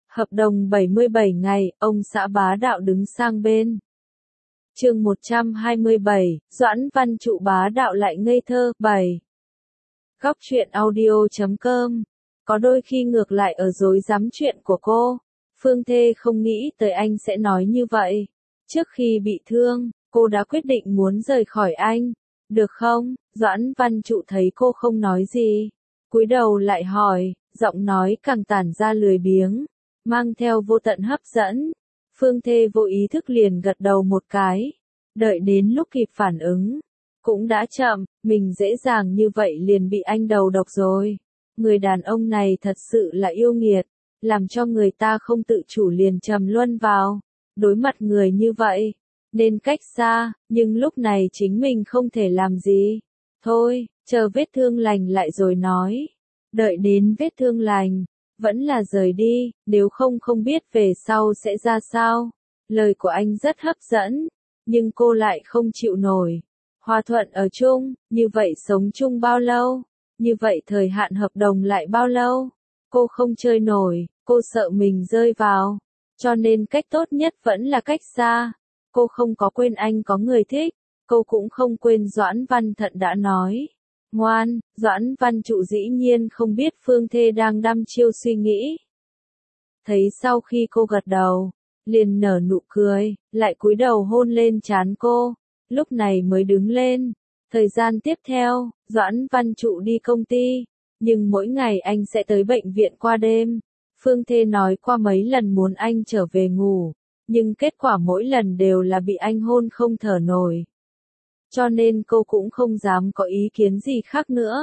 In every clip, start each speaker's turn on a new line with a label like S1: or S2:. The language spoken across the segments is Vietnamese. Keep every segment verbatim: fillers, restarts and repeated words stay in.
S1: Hợp đồng bảy mươi bảy ngày, ông xã bá đạo đứng sang bên. Chương một trăm hai mươi bảy, Doãn Văn Trụ bá đạo lại ngây thơ, bảy. Góc truyện audio chấm com. Có đôi khi ngược lại ở dối rắm chuyện của cô. Phương Thê không nghĩ tới anh sẽ nói như vậy. Trước khi bị thương, cô đã quyết định muốn rời khỏi anh. Được không? Doãn Văn Trụ thấy cô không nói gì, cúi đầu lại hỏi, giọng nói càng tản ra lười biếng, mang theo vô tận hấp dẫn. Phương Thê vô ý thức liền gật đầu một cái. Đợi đến lúc kịp phản ứng, cũng đã chậm, mình dễ dàng như vậy liền bị anh đầu độc rồi. Người đàn ông này thật sự là yêu nghiệt, làm cho người ta không tự chủ liền trầm luân vào. Đối mặt người như vậy, nên cách xa, nhưng lúc này chính mình không thể làm gì. Thôi, chờ vết thương lành lại rồi nói. Đợi đến vết thương lành, vẫn là rời đi, nếu không không biết về sau sẽ ra sao. Lời của anh rất hấp dẫn, nhưng cô lại không chịu nổi. Hòa thuận ở chung, như vậy sống chung bao lâu? Như vậy thời hạn hợp đồng lại bao lâu? Cô không chơi nổi, cô sợ mình rơi vào. Cho nên cách tốt nhất vẫn là cách xa. Cô không có quên anh có người thích, cô cũng không quên Doãn Văn Thận đã nói. Ngoan, Doãn Văn Trụ dĩ nhiên không biết Phương Thê đang đăm chiêu suy nghĩ. Thấy sau khi cô gật đầu, liền nở nụ cười, lại cúi đầu hôn lên trán cô, lúc này mới đứng lên. Thời gian tiếp theo, Doãn Văn Trụ đi công ty, nhưng mỗi ngày anh sẽ tới bệnh viện qua đêm. Phương Thê nói qua mấy lần muốn anh trở về ngủ, nhưng kết quả mỗi lần đều là bị anh hôn không thở nổi. Cho nên cô cũng không dám có ý kiến gì khác nữa.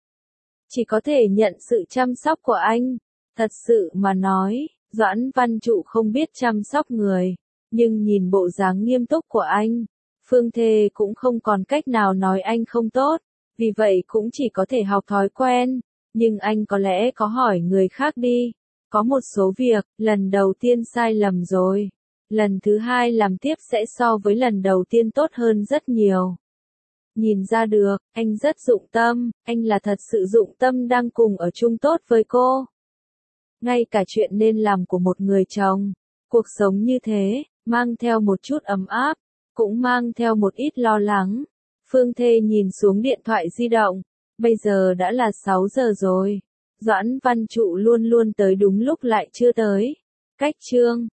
S1: Chỉ có thể nhận sự chăm sóc của anh. Thật sự mà nói, Doãn Văn Trụ không biết chăm sóc người, nhưng nhìn bộ dáng nghiêm túc của anh, Phương Thê cũng không còn cách nào nói anh không tốt, vì vậy cũng chỉ có thể học thói quen. Nhưng anh có lẽ có hỏi người khác đi. Có một số việc, lần đầu tiên sai lầm rồi. Lần thứ hai làm tiếp sẽ so với lần đầu tiên tốt hơn rất nhiều. Nhìn ra được, anh rất dụng tâm, anh là thật sự dụng tâm đang cùng ở chung tốt với cô. Ngay cả chuyện nên làm của một người chồng, cuộc sống như thế, mang theo một chút ấm áp, cũng mang theo một ít lo lắng. Phương Thê nhìn xuống điện thoại di động, bây giờ đã là sáu giờ rồi. Doãn Văn Trụ luôn luôn tới đúng lúc lại chưa tới. Cách chương